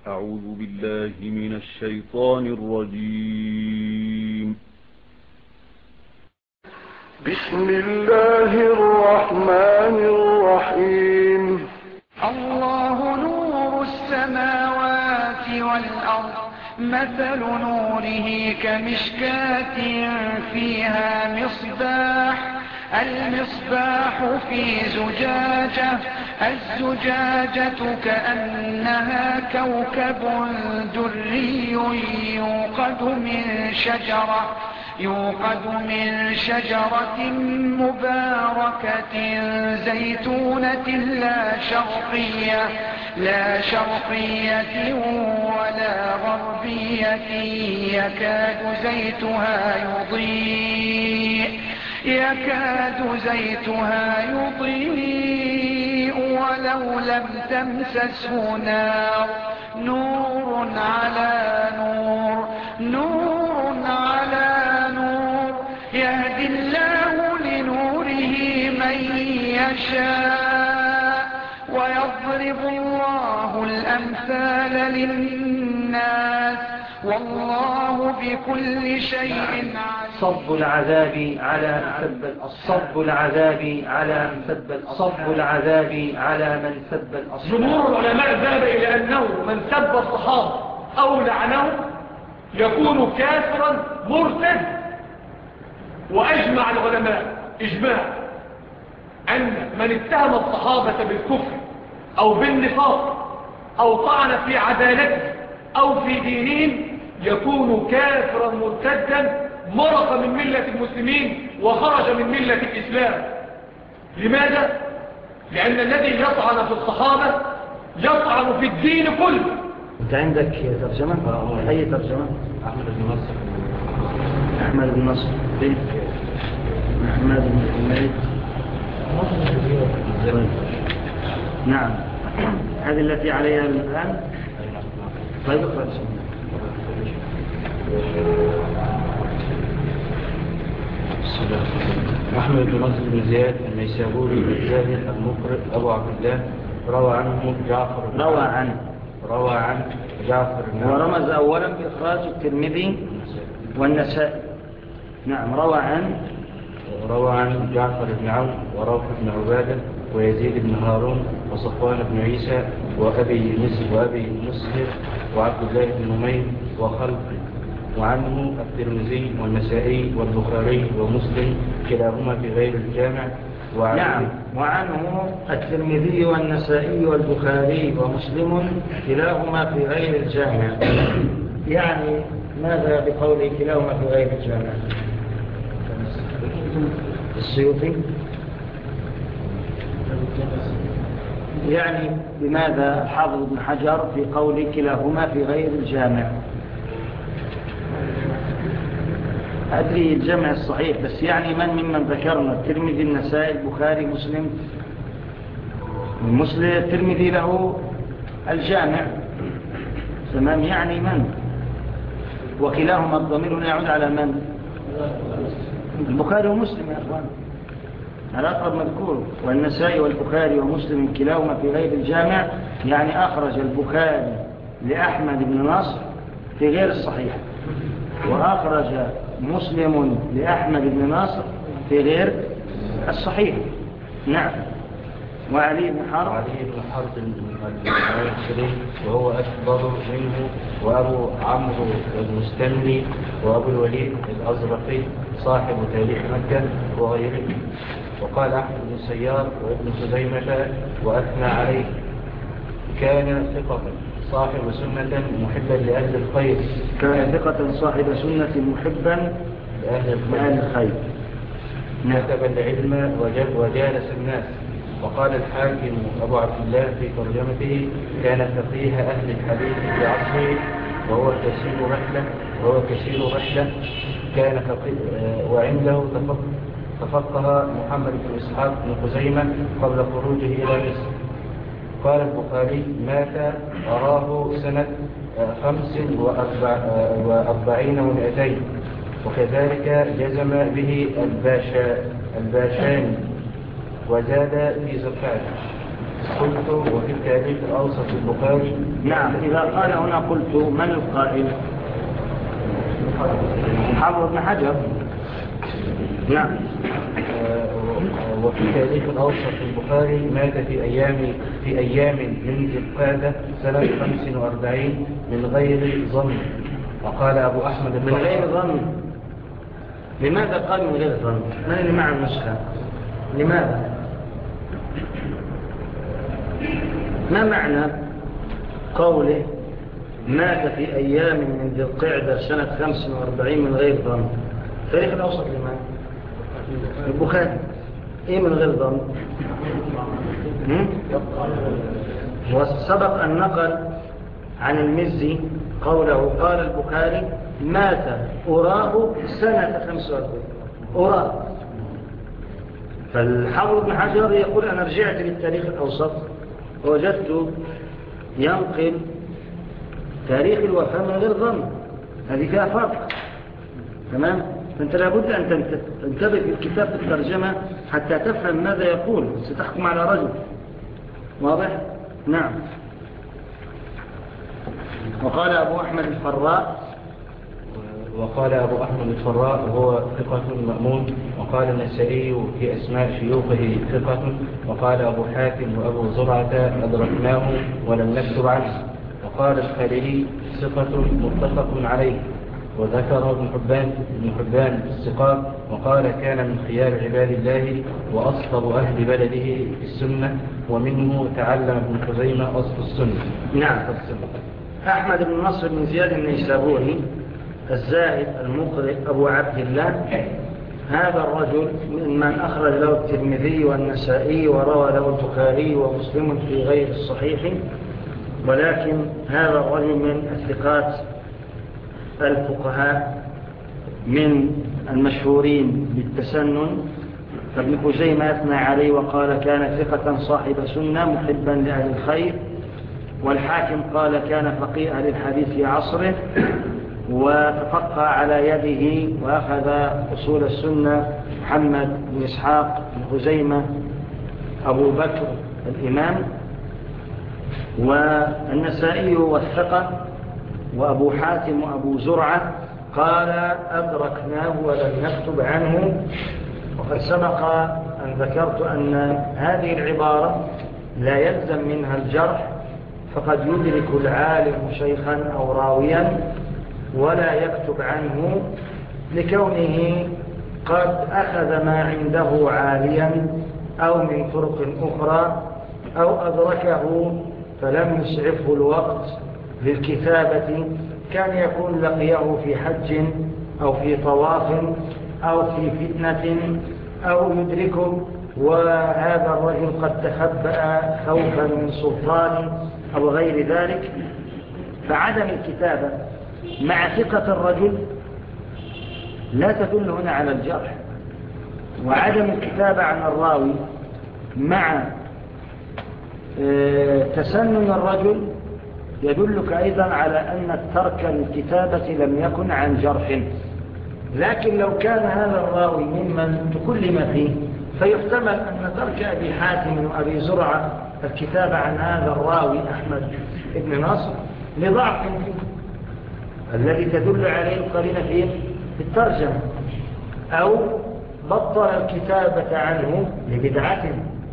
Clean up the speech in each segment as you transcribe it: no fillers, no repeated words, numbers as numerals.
أعوذ بالله من الشيطان الرجيم. بسم الله الرحمن الرحيم. الله نور السماوات والأرض، مثل نوره كمشكاة فيها مصباح، المصباح في زجاجة، الزجاجة كأنها كوكب دري يوقد من شجرة مباركة زيتونة لا شرقية ولا غربية، يكاد زيتها يضيء ولو لم تمسسه نار، نور على نور، يهدي الله لنوره من يشاء، ويضرب الله الأمثال للناس، والله بكل شيء عليم. صب العذاب على من سب الأصحاب. جمهور العلماء ذهب إلى أنه من سب الصحابة أو لعنهم يكون كافرا مرتد، وأجمع العلماء إجماع أن من اتهم الصحابة بالكفر أو بالنفاق أو طعن في عدالته أو في دينهم يكون كافرا مرتدا، مرق من ملة المسلمين وخرج من ملة الإسلام. لماذا؟ لأن الذي يطعن في الصحابة يطعن في الدين كله. أنت عندك ترجمة؟ أي ترجمة؟ أحمد بن نصر فين؟ أحمد بن حميد. نعم، هذه التي عليها الآن. طيب أحمد بن نصر بن زياد النيسابوري الزاهد المقرئ أبو عبد الله روى عنه جعفر ورمز أولا بإخراج الترمذي والنسائي. نعم، روى عن جعفر بن عون وروح بن عبادة ويزيد بن هارون وصفوان بن عيسى وأبي مسهر وعبد الله بن نمير وخلق، وعنه الترمذي والنسائي والبخاري ومسلم كلاهما في غير الجامع. وعنه الترمذي والنسائي والبخاري ومسلم كلاهما في غير الجامع. يعني ماذا بقوله كلاهما في غير الجامع؟ السيوطي يعني بماذا الحافظ ابن حجر في قول كلاهما في غير الجامع؟ أدري الجمع الصحيح، بس يعني ممن ذكرنا؟ الترمذي، النسائي، البخاري، مسلم. الترمذي له الجامع، تمام، يعني من؟ وكلاهما الضمير هنا يعود على من؟ البخاري ومسلم يا أخوان، على أقرب مذكور. والنسائي والبخاري ومسلم كلاهما في غير الجامع، يعني أخرج البخاري لأحمد بن نصر في غير الصحيح، وأخرج مسلم لأحمد بن نصر في غير الصحيح. نعم. وعلي بن حرب المعيشري وهو أكبر منه، وأبو عمرو المستني، وأبو الوليد الأزرقي صاحب تاريخ مكة وغيره. وقال أحمد بن سيار وابن خزيمة وأثنى عليه: كان ثقة صاحب سنة محبا لأهل الخير. كتب العلم وجالس الناس. وقال الحاكم أبو عبد الله في ترجمته: كان فقيه أهل الحديث في عصره وهو كثير رحلة. كان فقيه وعنده تفقه محمد بن إسحاق بن خزيمة قبل خروجه إلى مصر. قال البخاري: مات أراه سنة 45 و200. وكذلك جزم به الباشاني وزاد في زكاة. قلت: وفي التاريخ أوسط البخاري. نعم. إذا قال هنا قلت من القائل؟ حافظ بن حجر. نعم. وفي تاريخ الأوسط البخاري مات في أيام من ذي القعدة سنة 45 من غير ظن. وقال أبو أحمد من غير ظن. لماذا قال من غير ظن؟ من اللي مع النسخة؟ لماذا؟ ما معنى قوله مات في أيام من ذي القعدة سنة 45 من غير ظن؟ تاريخ الأوسط لماذا؟ البخاري. إيه من غير ظن؟ وسبق أن نقل عن المزي قوله قال البخاري مات أراه سنة 45. أراه. فالحافظ بن حجر يقول أنا رجعت للتاريخ الأوسط ووجدت ينقل تاريخ الوفاة من غير ظن. هذه فيها فرق. تمام؟ فأنت لابد أن تنتبه في الكتاب في الترجمة حتى تفهم ماذا يقول. ستحكم على رجل. واضح؟ نعم. وقال أبو أحمد الفراء وهو ثقة مأمون. وقال النسائي في أسماء شيوخه ثقة. وقال أبو حاتم وأبو زرعة أدركناه ولم نكتب عنه. وقال الخليلي ثقة متفق عليه. وذكر ابن حبان الثقات. وقال كان من خيار عباد الله وأصلب أهل بلده في السنة ومنه تعلم ابن خزيمة أصل السنة. نعم. أحمد بن نصر بن زياد النيسابوري الزاهد المقرئ أبو عبد الله. هذا الرجل ممن أخرج له الترمذي والنسائي وروى له البخاري ومسلم في غير الصحيح. ولكن هذا الرجل من الثقات الفقهاء من المشهورين بالتسنن. فابن خزيمة أثنى عليه وقال كان ثقة صاحب سنة محبا لأهل الخير. والحاكم قال كان فقيه أهل الحديث في عصره وتفقه على يده وأخذ أصول السنة محمد بن إسحاق بن خزيمة أبو بكر الإمام. والنسائي والثقة وأبو حاتم وأبو زرعة قال أدركناه ولم نكتب عنه. وقد سبق أن ذكرت أن هذه العبارة لا يلزم منها الجرح. فقد يدرك العالم شيخا أو راويا ولا يكتب عنه لكونه قد أخذ ما عنده عاليا أو من طرق أخرى أو أدركه فلم يسعفه الوقت للكتابة. كان يكون لقيه في حج أو في طواف أو في فتنة أو يدركه وهذا الرجل قد تخبأ خوفا من سلطان أو غير ذلك. فعدم الكتابة مع ثقة الرجل لا تدل هنا على الجرح. وعدم الكتابة عن الراوي مع تسنن الرجل يدلك أيضا على أن ترك الكتابة لم يكن عن جرح. لكن لو كان هذا الراوي ممن تكلم فيه فيحتمل أن ترك أبي حاتم وأبي زرعة الكتابة عن هذا الراوي أحمد بن نصر لضعف فيه الذي تدل عليه القرينة في الترجمة أو بطل الكتابة عنه لبدعة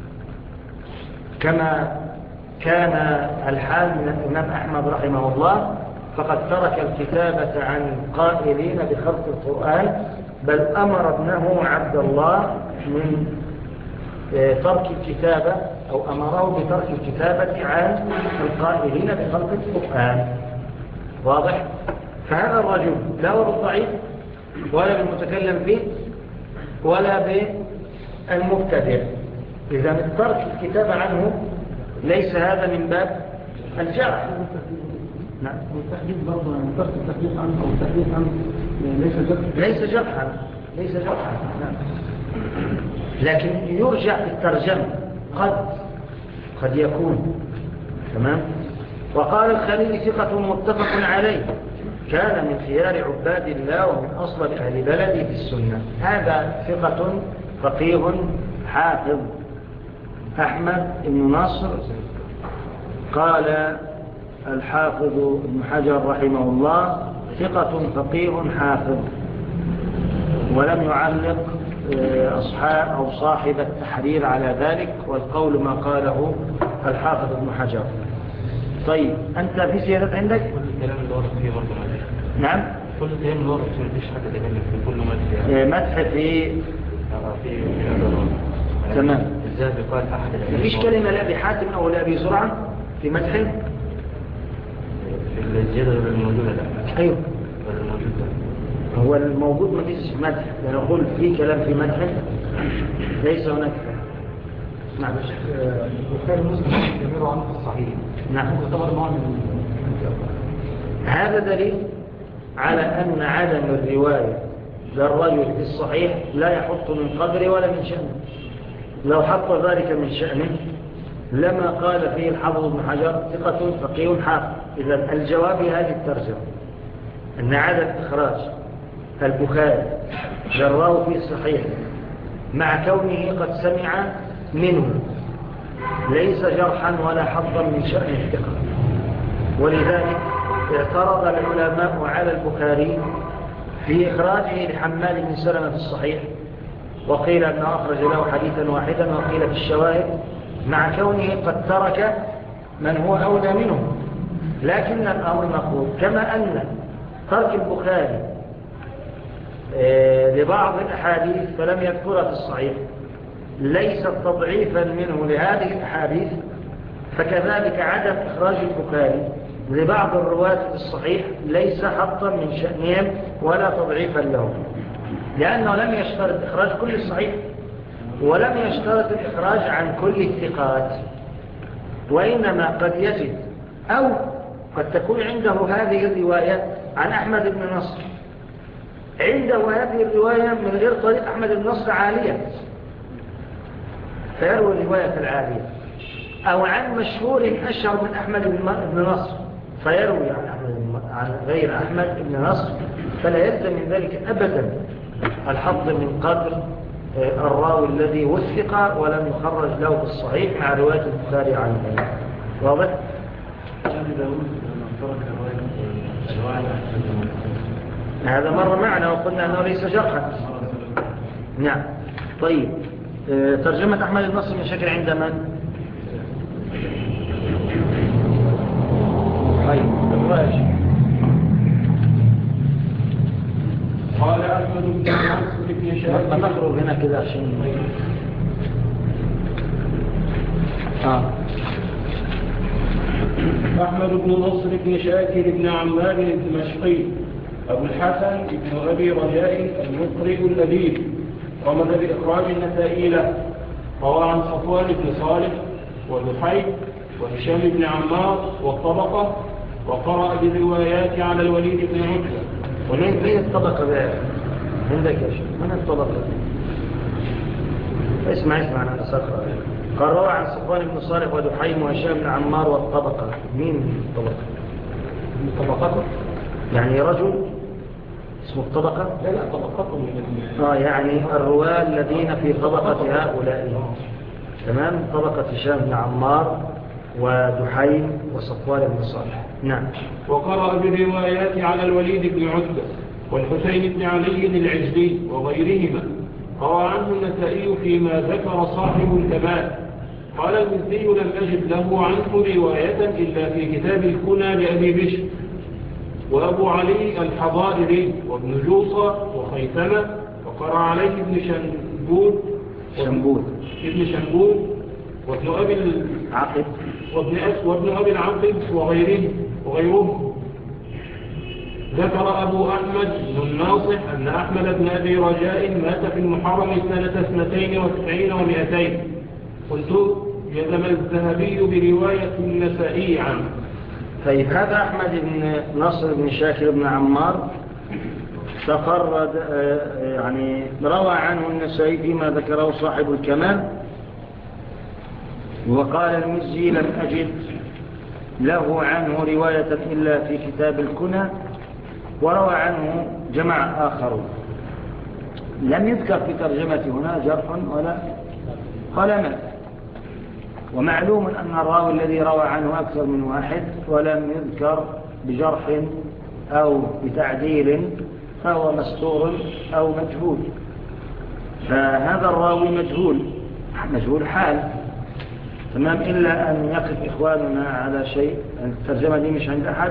كما كان الحال من الإمام أحمد رحمه الله. فقد ترك الكتابة عن قائلين بخلق القرآن بل أمر ابنه عبد الله من ترك الكتابة أو أمره بترك الكتابة عن القائلين بخلق القرآن. واضح؟ فهذا الرجل لا هو بالضعيف ولا بالمتكلم فيه ولا بالمبتدع. إذا ترك الكتابة عنه ليس هذا من باب الجرح. نعم. والتحديث برضه ترك التحديث عنه أو التحديث عنه ليس جرحا. نعم. لكن يرجع في الترجمة قد يكون. تمام. وقال الخليل ثقة متفق عليه كان من خيار عباد الله ومن أصل أهل بلده في السنة. هذا ثقة فقيه حافظ أحمد بن نصر قال الحافظ ابن حجر رحمه الله ثقة فقيه حافظ، ولم يعلق أصحاب أو صاحب التحرير على ذلك، والقول ما قاله الحافظ ابن حجر. طيب أنت في زيادات عندك؟ كل الكلام اللي ورد فيه برضه مدح. نعم، كل الكلام اللي ورد فيه مفيش حاجة تكلم في كل مدح يعني. مدح في في تمام. الذهبي قال أحد الأئمة. مفيش كلمة لأبي حاتم أو لأبي زرعة في مدحه؟ في الزيادة غير الموجودة لا. أيوه غير الموجودة. هو الموجود ما فيش مدح، نقول في كلام في مدحه ليس هناك. نعم. البخاري ومسلم يميروا عنه في الصحيح. نعم. يعتبر نوع من هذا دليل على أن عدم الرواية للرجل في الصحيح لا يحط من قدره ولا من شأنه. لو حط ذلك من شأنه لما قال فيه الحافظ ابن حجر ثقة فقيه حافظ. إذا الجواب هذه الترجمة أن عدم إخراج البخاري للراوي في الصحيح مع كونه قد سمع منه ليس جرحا ولا حظا من شأن الثقة. ولذلك اعترض العلماء على البخاري في إخراجه لحمال بن سلمة في الصحيح، وقيل أنه أخرج له حديثا واحدا، وقيل في الشواهد مع كونه قد ترك من هو أولى منه. لكن الأمر مقبول، كما أن ترك البخاري لبعض الأحاديث فلم يذكرها في الصحيح ليس تضعيفا منه لهذه الأحاديث، فكذلك عدم إخراج البخاري لبعض الرواة في الصحيح ليس حطا من شأنهم ولا تضعيفا لهم، لأنه لم يشترط إخراج كل الصحيح ولم يشترط الإخراج عن كل الثقات، وإنما قد يجد أو قد تكون عنده هذه الرواية عن أحمد بن نصر، عنده هذه الرواية من غير طريق أحمد بن نصر عالية فيروي الرواية العالية، أو عن مشهور أشهر من أحمد بن نصر فيروي عن غير أحمد بن نصر، فلا يلزم من ذلك أبدا الحظ من قدر الراوي الذي وثق ولم يخرج له في الصحيح مع رواية البخاري عنه. واضح؟ هذا مر معنا وقلنا أنه ليس جرحا. نعم. طيب ترجمة أحمد بن نصر من شكل عند من؟ قال أحمد بن نصر بن شاكر. ما تخرج هنا كده عشان أحمد بن نصر بن شاكر بن عمار الدمشقي أبو الحسن بن أبي رجاء المقرئ الأديب، رمز بإخراج النسائي له. روى عن صفوان بن صالح ودحيم وهشام بن عمار والطبقة، وقرأ بالروايات على الوليد بن عتبة. ومين الطبقة بقى عندك يا شيخ؟ من الطبقة؟ اسمع أنا أسخر. قال روى عن صفوان بن صالح ودحيم وهشام بن عمار والطبقة. مين الطبقة؟ من طبقته يعني رجل اسمه الطبقة؟ لا طبقته من يعني الرواة الذين في طبقة هؤلاء. تمام. طبقة هشام بن عمار ودحيم وصفوان بن صالح. نعم. وقرأ بالروايات على الوليد بن عتبة والحسين بن علي العجلي وغيرهما. روى عنه النسائي فيما ذكر صاحب الكمال. قال المزي لم أجد له عنه رواية إلا في كتاب الكنى لأبي بشر وأبو علي الحضائري وابن جوصة وخيثمة، وقرأ عليه ابن شنبود وابن أبي العقب وابن أبي العقب وغيرهم. ذكر أبو أحمد بن الناصح أن أحمد بن أبي رجاء مات في المحرم سنة 92 و200. قلت جزم الذهبي برواية النسائي عنه. طيب هذا أحمد بن نصر بن شاكر بن عمار تفرد يعني روى عنه النسائي فيما ذكره صاحب الكمال. وقال المزي لم أجد له عنه رواية إلا في كتاب الكنى، وروى عنه جماعة آخرون. لم يذكر في ترجمة هنا جرح ولا قلمة. ومعلوم أن الراوي الذي روى عنه أكثر من واحد ولم يذكر بجرح أو بتعديل فهو مستور أو مجهول. فهذا الراوي مجهول حال تمام، إلا أن يقف إخواننا على شيء. الترجمة دي مش عند أحد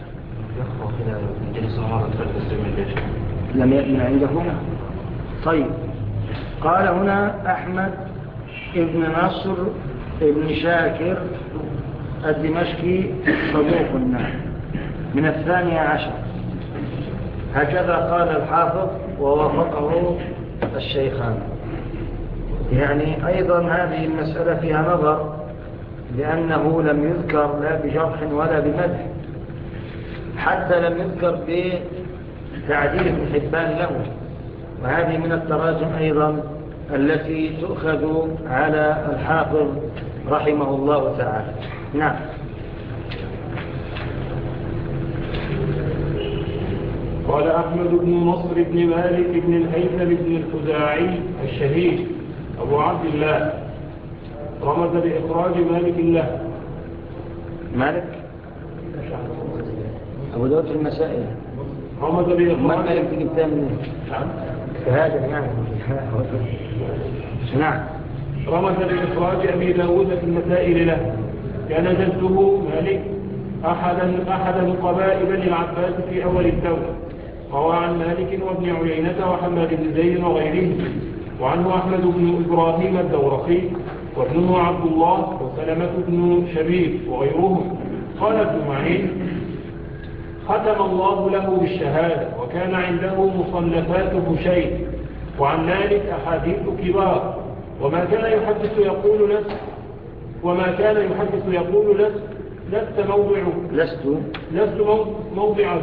لم يأتي عندهم. طيب، قال هنا أحمد ابن نصر ابن شاكر الدمشقي صدوق من 12، هكذا قال الحافظ ووافقه الشيخان. يعني أيضا هذه المسألة فيها نظر، لأنه لم يذكر لا بجرح ولا بمدح، حتى لم يذكر بتعديل ابن حبان له، وهذه من التراجم أيضا التي تؤخذ على الحافظ رحمه الله تعالى. نعم. قال أحمد بن نصر بن مالك بن الهيثم بن الخزاعي الشهيد أبو عبد الله رمز بإخراج مالك له. مالك أبو داود المسائل رمز بإخراج مالك في كتاب هذا يعني نعم. رمز بإخراج أبي داود في المسائل له. كان جده مالك أحد نقباء بني العباس في أول الدولة. روى عن مالك وابن عيينة وحماد بن زيد وغيرهم، وعنه أحمد بن إبراهيم الدورقي وابنه عبد الله وسلمة بن شبيب وغيرهم. قال ابن معين: ختم الله له بالشهادة، وكان عنده مصنفاته شيء. وعن مالك أحاديث كبار، وما كان يحدث يقول لست موضع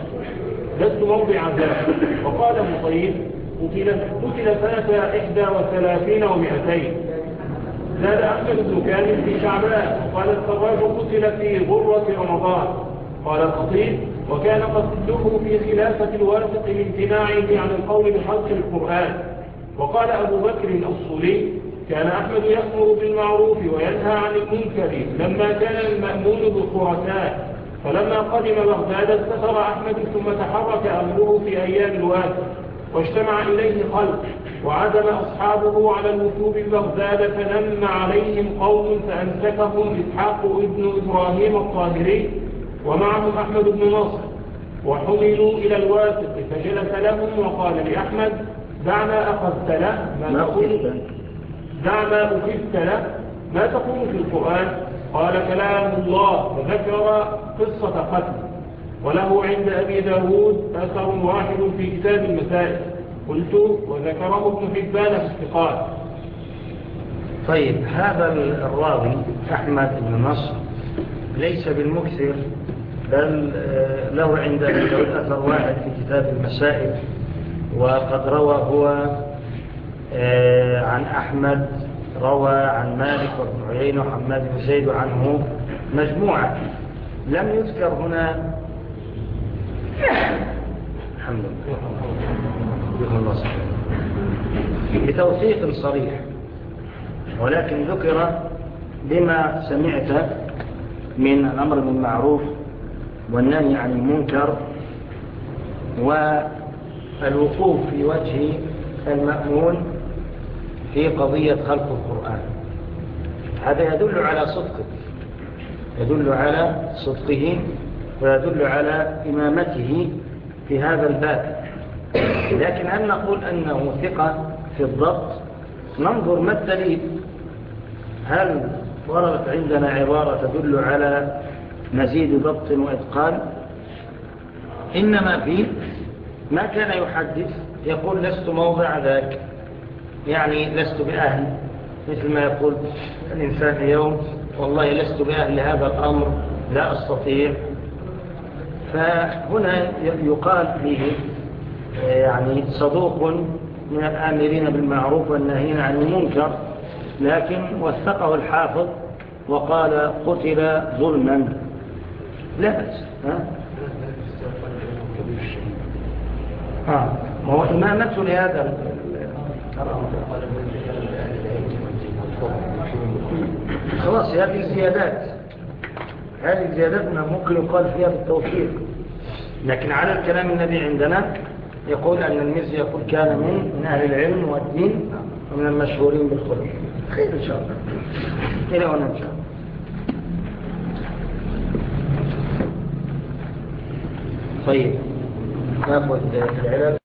ذلك. وقال مطيب: قتل سنة 31 و200. زاد أحمد بن كامل في شعبان. وقال السراج: قتل في غرة رمضان. قال الخطيب: وكان قتله في خلافة الواثق لامتناعه عن القول بخلق القرآن. وقال أبو بكر الأصولي: كان أحمد يأمر بالمعروف وينهى عن المنكر لما كان المأمون بالخرساء، فلما قدم بغداد استفر أحمد ثم تحرك أمره في أيام الواثق، واجتمع إليه خلق، وعزم أصحابه على الوثوب ببغداد، فنم عليهم قوم فأمسكهم إسحاق ابن إبراهيم الطاهري ومعهم أحمد بن نصر، وحملوا إلى الواثق فجلس لهم وقال لأحمد: دع ما أخذت له ما تقول في القرآن. قال: كلام الله، وذكر قصة قتل. وله عند أبي داود أثر واحد في كتاب المسائل. قلت: وذكره ابن حبان في الثقات. طيب، هذا الراوي أحمد بن نصر ليس بالمكثر، بل له عند أبي داود أثر واحد في كتاب المسائل، وقد روى هو عن أحمد، روى عن مالك وابن عيينة وحماد بن زيد وعنه مجموعة. لم يذكر هنا الحمد لله بتوثيق صريح، ولكن ذكر بما سمعت من الأمر بالمعروف والنهي عن المنكر والوقوف في وجه المأمون في قضية خلق القرآن. هذا يدل على صدقه ويدل على إمامته في هذا الباب. لكن هل نقول أنه ثقة في الضبط؟ ننظر ما الدليل. هل وردت عندنا عبارة تدل على مزيد ضبط وإتقان؟ إنما فيه ما كان يحدث يقول: لست موضع ذاك، يعني لست بأهل، مثل ما يقول الإنسان اليوم: والله لست بأهل هذا الأمر، لا أستطيع. فهنا يقال فيه يعني صدوق من الآمرين بالمعروف والناهين عن المنكر، لكن وثقه الحافظ وقال: قتل ظلما. لا بأس. ما هو إمامته لهذا خلاص هذه الزيادات ممكن يقال فيها بالتوفيق، لكن على الكلام الذي عندنا يقول أن المزي يقول كان من أهل العلم والدين ومن المشهورين بالخلق. خير إن شاء الله، إلى هنا إن شاء الله. طيب نأخذ العلل.